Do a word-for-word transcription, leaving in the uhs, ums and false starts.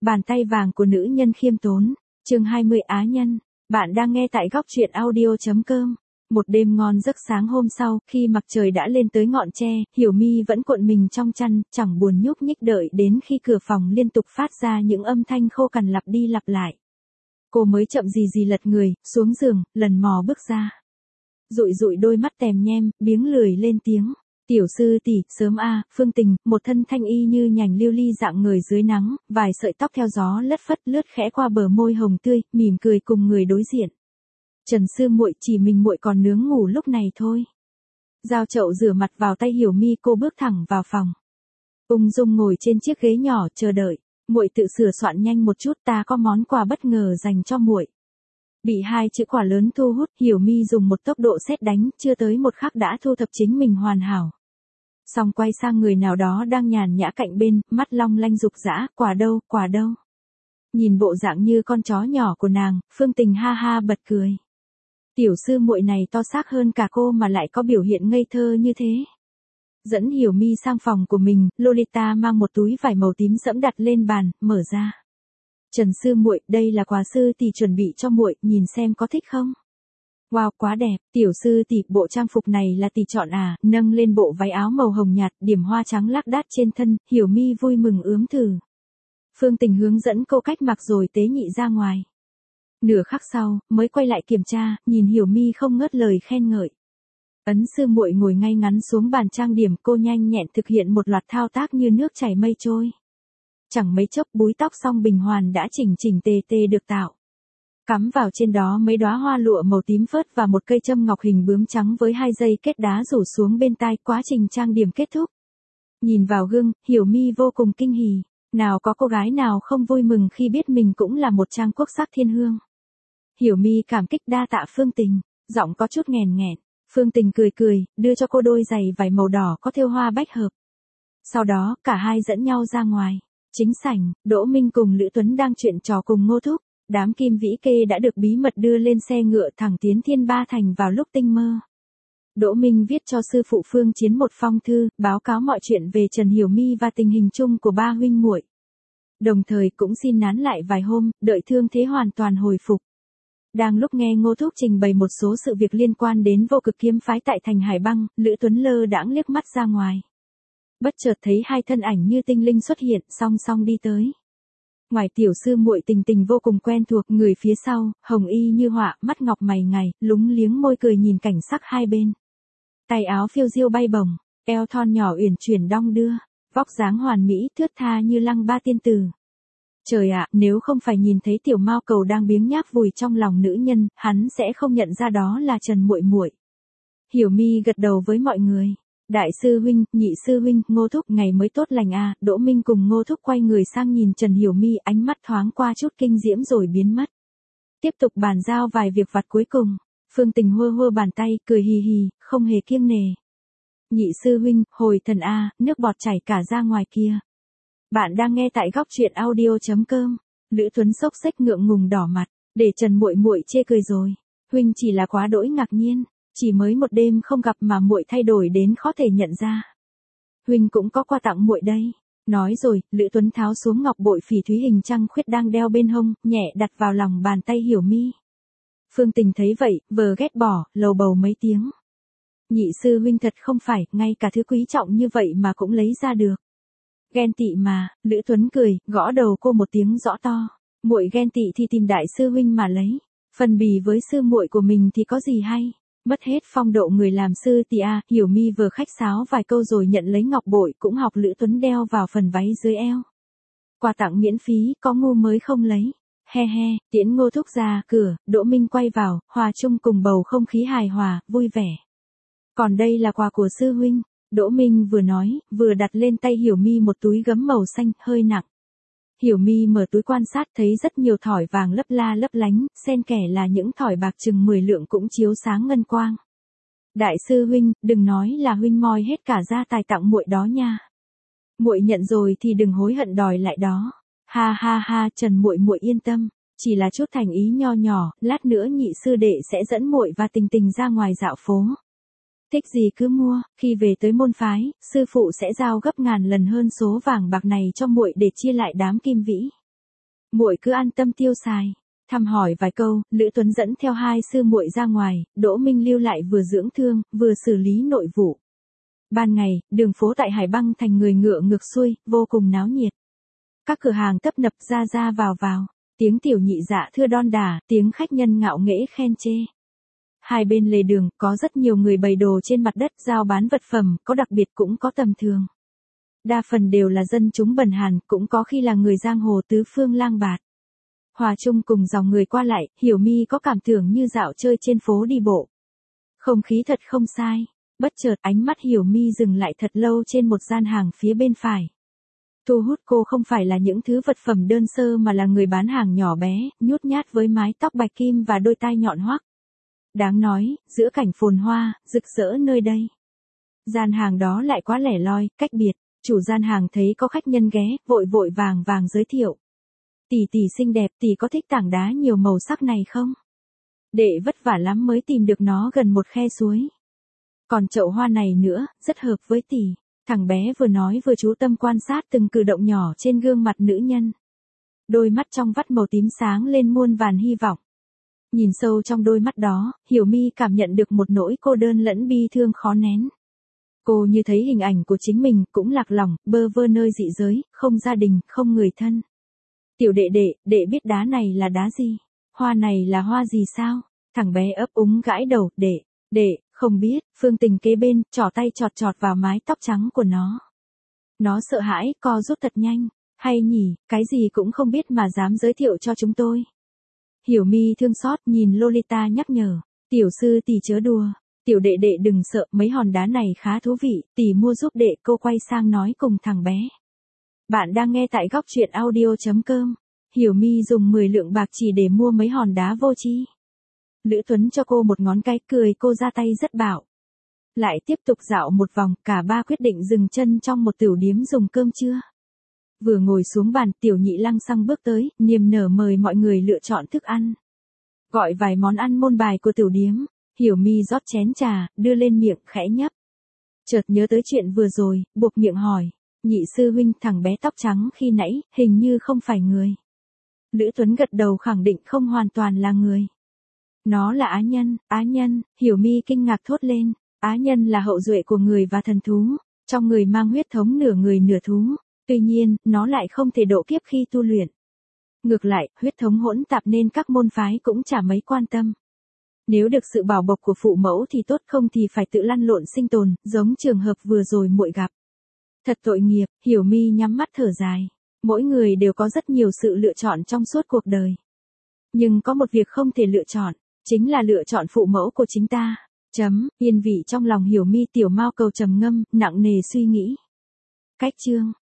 Bàn tay vàng của nữ nhân khiêm tốn. Chương hai mươi Á nhân. Bạn đang nghe tại góc truyện audio chấm com. Một đêm ngon giấc sáng hôm sau, khi mặt trời đã lên tới ngọn tre, Hiểu Mi vẫn cuộn mình trong chăn, chẳng buồn nhúc nhích đợi đến khi cửa phòng liên tục phát ra những âm thanh khô cằn lặp đi lặp lại. Cô mới chậm gì gì lật người, xuống giường, lần mò bước ra. Dụi dụi đôi mắt tèm nhem, biếng lười lên tiếng. Tiểu sư tỷ, sớm a. À, Phương Tình, một thân thanh y như nhành lưu ly dạng người dưới nắng, vài sợi tóc theo gió lất phất lướt khẽ qua bờ môi hồng tươi, mỉm cười cùng người đối diện. Trần sư muội, chỉ mình muội còn nướng ngủ lúc này thôi. Giao chậu rửa mặt vào tay Hiểu Mi, cô bước thẳng vào phòng. Ung dung ngồi trên chiếc ghế nhỏ chờ đợi. Muội tự sửa soạn nhanh một chút, ta có món quà bất ngờ dành cho muội. Bị hai chữ quả lớn thu hút, Hiểu Mi dùng một tốc độ sét đánh, chưa tới một khắc đã thu thập chính mình hoàn hảo. Xong quay sang người nào đó đang nhàn nhã cạnh bên, mắt long lanh rục rã, quả đâu, quả đâu. Nhìn bộ dạng như con chó nhỏ của nàng, Phương Tình ha ha bật cười. Tiểu sư muội này to xác hơn cả cô mà lại có biểu hiện ngây thơ như thế. Dẫn Hiểu Mi sang phòng của mình, Lolita mang một túi vải màu tím sẫm đặt lên bàn, mở ra. Trần sư muội, đây là quà sư tỷ chuẩn bị cho muội, nhìn xem có thích không? Wow, quá đẹp, tiểu sư tỷ, bộ trang phục này là tỷ chọn à? Nâng lên bộ váy áo màu hồng nhạt, điểm hoa trắng lác đác trên thân, Hiểu Mi vui mừng ướm thử. Phương Tình hướng dẫn cô cách mặc rồi tế nhị ra ngoài. Nửa khắc sau, mới quay lại kiểm tra, nhìn Hiểu Mi không ngớt lời khen ngợi. Ấn sư muội ngồi ngay ngắn xuống bàn trang điểm, cô nhanh nhẹn thực hiện một loạt thao tác như nước chảy mây trôi. Chẳng mấy chốc búi tóc song bình hoàn đã chỉnh chỉnh tề tề được tạo. Cắm vào trên đó mấy đóa hoa lụa màu tím phớt và một cây châm ngọc hình bướm trắng với hai dây kết đá rủ xuống bên tai, quá trình trang điểm kết thúc. Nhìn vào gương, Hiểu Mi vô cùng kinh hỉ. Nào có cô gái nào không vui mừng khi biết mình cũng là một trang quốc sắc thiên hương. Hiểu Mi cảm kích đa tạ Phương Tình, giọng có chút nghèn nghẹn. Phương Tình cười cười, đưa cho cô đôi giày vải màu đỏ có thêu hoa bách hợp. Sau đó, cả hai dẫn nhau ra ngoài. Chính sảnh, Đỗ Minh cùng Lữ Tuấn đang chuyện trò cùng Ngô Thúc. Đám Kim Vĩ Kê đã được bí mật đưa lên xe ngựa thẳng tiến Thiên Ba Thành vào lúc tinh mơ. Đỗ Minh viết cho sư phụ Phương Chiến một phong thư, báo cáo mọi chuyện về Trần Hiểu Mi và tình hình chung của ba huynh muội. Đồng thời cũng xin nán lại vài hôm, đợi thương thế hoàn toàn hồi phục. Đang lúc nghe Ngô Thúc trình bày một số sự việc liên quan đến Vô Cực kiếm phái tại thành Hải Băng, Lữ Tuấn lơ đãng liếc mắt ra ngoài. Bất chợt thấy hai thân ảnh như tinh linh xuất hiện, song song đi tới. Ngoài tiểu sư muội Tình Tình vô cùng quen thuộc, người phía sau, hồng y như họa, mắt ngọc mày ngài, lúng liếng môi cười nhìn cảnh sắc hai bên. Tay áo phiêu diêu bay bổng, eo thon nhỏ uyển chuyển đong đưa, vóc dáng hoàn mỹ thướt tha như lăng ba tiên tử. Trời ạ, nếu không phải nhìn thấy tiểu mao cầu đang biếng nhác vùi trong lòng nữ nhân, hắn sẽ không nhận ra đó là Trần muội muội. Hiểu Mi gật đầu với mọi người. Đại sư huynh, nhị sư huynh, Ngô Thúc, ngày mới tốt lành à? Đỗ Minh cùng Ngô Thúc quay người sang nhìn Trần Hiểu Mi, ánh mắt thoáng qua chút kinh diễm rồi biến mất. Tiếp tục bàn giao vài việc vặt cuối cùng. Phương Tình hơ hơ bàn tay, cười hì hì, không hề kiêng nề. Nhị sư huynh, hồi thần a, nước bọt chảy cả ra ngoài kia. Bạn đang nghe tại góc truyện audio chấm com. Lữ Tuấn xốc xếch ngượng ngùng đỏ mặt, để Trần muội muội chê cười rồi. Huynh chỉ là quá đỗi ngạc nhiên, chỉ mới một đêm không gặp mà muội thay đổi đến khó thể nhận ra. Huynh cũng có quà tặng muội đây. Nói rồi, Lữ Tuấn tháo xuống ngọc bội phỉ thúy hình trăng khuyết đang đeo bên hông, nhẹ đặt vào lòng bàn tay Hiểu Mi. Phương Tình thấy vậy, vờ ghét bỏ, lầu bầu mấy tiếng. Nhị sư huynh thật không phải, ngay cả thứ quý trọng như vậy mà cũng lấy ra được. Ghen tị mà, Lữ Tuấn cười, gõ đầu cô một tiếng rõ to. Muội ghen tị thì tìm đại sư huynh mà lấy. Phần bì với sư muội của mình thì có gì hay. Mất hết phong độ người làm sư tỷ a. Hiểu Mi vừa khách sáo vài câu rồi nhận lấy ngọc bội, cũng học Lữ Tuấn đeo vào phần váy dưới eo. Quà tặng miễn phí, có ngu mới không lấy. He he, tiễn Ngô Thúc ra cửa, Đỗ Minh quay vào, hòa chung cùng bầu không khí hài hòa, vui vẻ. Còn đây là quà của sư huynh. Đỗ Minh vừa nói, vừa đặt lên tay Hiểu Mi một túi gấm màu xanh, hơi nặng. Hiểu Mi mở túi quan sát thấy rất nhiều thỏi vàng lấp la lấp lánh, xen kẽ là những thỏi bạc chừng mười lượng cũng chiếu sáng ngân quang. Đại sư huynh, đừng nói là huynh moi hết cả gia tài tặng muội đó nha. Muội nhận rồi thì đừng hối hận đòi lại đó. Ha ha ha, Trần muội muội yên tâm, chỉ là chút thành ý nho nhỏ, lát nữa nhị sư đệ sẽ dẫn muội và Tình Tình ra ngoài dạo phố. Thích gì cứ mua, khi về tới môn phái, sư phụ sẽ giao gấp ngàn lần hơn số vàng bạc này cho muội để chia lại đám Kim Vĩ. Muội cứ an tâm tiêu xài. Thăm hỏi vài câu, Lữ Tuấn dẫn theo hai sư muội ra ngoài, Đỗ Minh lưu lại vừa dưỡng thương, vừa xử lý nội vụ. Ban ngày, đường phố tại Hải Băng thành người ngựa ngược xuôi, vô cùng náo nhiệt. Các cửa hàng tấp nập ra ra vào vào, tiếng tiểu nhị dạ thưa đon đả, tiếng khách nhân ngạo nghễ khen chê. Hai bên lề đường, có rất nhiều người bày đồ trên mặt đất giao bán vật phẩm, có đặc biệt cũng có tầm thường. Đa phần đều là dân chúng bần hàn, cũng có khi là người giang hồ tứ phương lang bạt. Hòa chung cùng dòng người qua lại, Hiểu Mi có cảm tưởng như dạo chơi trên phố đi bộ. Không khí thật không sai. Bất chợt ánh mắt Hiểu Mi dừng lại thật lâu trên một gian hàng phía bên phải. Thu hút cô không phải là những thứ vật phẩm đơn sơ mà là người bán hàng nhỏ bé, nhút nhát với mái tóc bạch kim và đôi tai nhọn hoắt. Đáng nói, giữa cảnh phồn hoa, rực rỡ nơi đây. Gian hàng đó lại quá lẻ loi, cách biệt. Chủ gian hàng thấy có khách nhân ghé, vội vội vàng vàng giới thiệu. Tỷ tỷ xinh đẹp, tỷ có thích tảng đá nhiều màu sắc này không? Đệ vất vả lắm mới tìm được nó gần một khe suối. Còn chậu hoa này nữa, rất hợp với tỷ. Thằng bé vừa nói vừa chú tâm quan sát từng cử động nhỏ trên gương mặt nữ nhân. Đôi mắt trong vắt màu tím sáng lên muôn vàn hy vọng. Nhìn sâu trong đôi mắt đó, Hiểu Mi cảm nhận được một nỗi cô đơn lẫn bi thương khó nén. Cô như thấy hình ảnh của chính mình, cũng lạc lòng, bơ vơ nơi dị giới, không gia đình, không người thân. Tiểu đệ đệ, đệ biết đá này là đá gì? Hoa này là hoa gì sao? Thằng bé ấp úng gãi đầu, đệ, đệ, không biết. Phương Tình kế bên, trỏ tay chọt chọt vào mái tóc trắng của nó. Nó sợ hãi, co rút thật nhanh. Hay nhỉ, cái gì cũng không biết mà dám giới thiệu cho chúng tôi. Hiểu Mi thương xót nhìn Lolita nhắc nhở. Tiểu sư tỷ chớ đùa. Tiểu đệ đệ đừng sợ, mấy hòn đá này khá thú vị, tỷ mua giúp đệ. Cô quay sang nói cùng thằng bé. Bạn đang nghe tại góc truyện audio chấm com. Hiểu Mi dùng mười lượng bạc chỉ để mua mấy hòn đá vô tri. Lữ Tuấn cho cô một ngón cái, cười cô ra tay rất bảo. Lại tiếp tục dạo một vòng, cả ba quyết định dừng chân trong một tiểu điếm dùng cơm trưa. Vừa ngồi xuống bàn, tiểu nhị lăng xăng bước tới, niềm nở mời mọi người lựa chọn thức ăn. Gọi vài món ăn môn bài của tiểu điếm, Hiểu Mi rót chén trà, đưa lên miệng khẽ nhấp. Chợt nhớ tới chuyện vừa rồi, buộc miệng hỏi. Nhị sư huynh, thằng bé tóc trắng khi nãy, hình như không phải người. Lữ Tuấn gật đầu khẳng định không hoàn toàn là người. Nó là á nhân, á nhân, Hiểu Mi kinh ngạc thốt lên. Á nhân là hậu duệ của người và thần thú, trong người mang huyết thống nửa người nửa thú. Tuy nhiên, nó lại không thể độ kiếp khi tu luyện. Ngược lại, huyết thống hỗn tạp nên các môn phái cũng chả mấy quan tâm. Nếu được sự bảo bọc của phụ mẫu thì tốt, không thì phải tự lăn lộn sinh tồn, giống trường hợp vừa rồi muội gặp. Thật tội nghiệp, Hiểu Mi nhắm mắt thở dài. Mỗi người đều có rất nhiều sự lựa chọn trong suốt cuộc đời. Nhưng có một việc không thể lựa chọn, chính là lựa chọn phụ mẫu của chính ta. Chấm, yên vị trong lòng Hiểu Mi. Tiểu Mao Cầu trầm ngâm, nặng nề suy nghĩ. Cách chương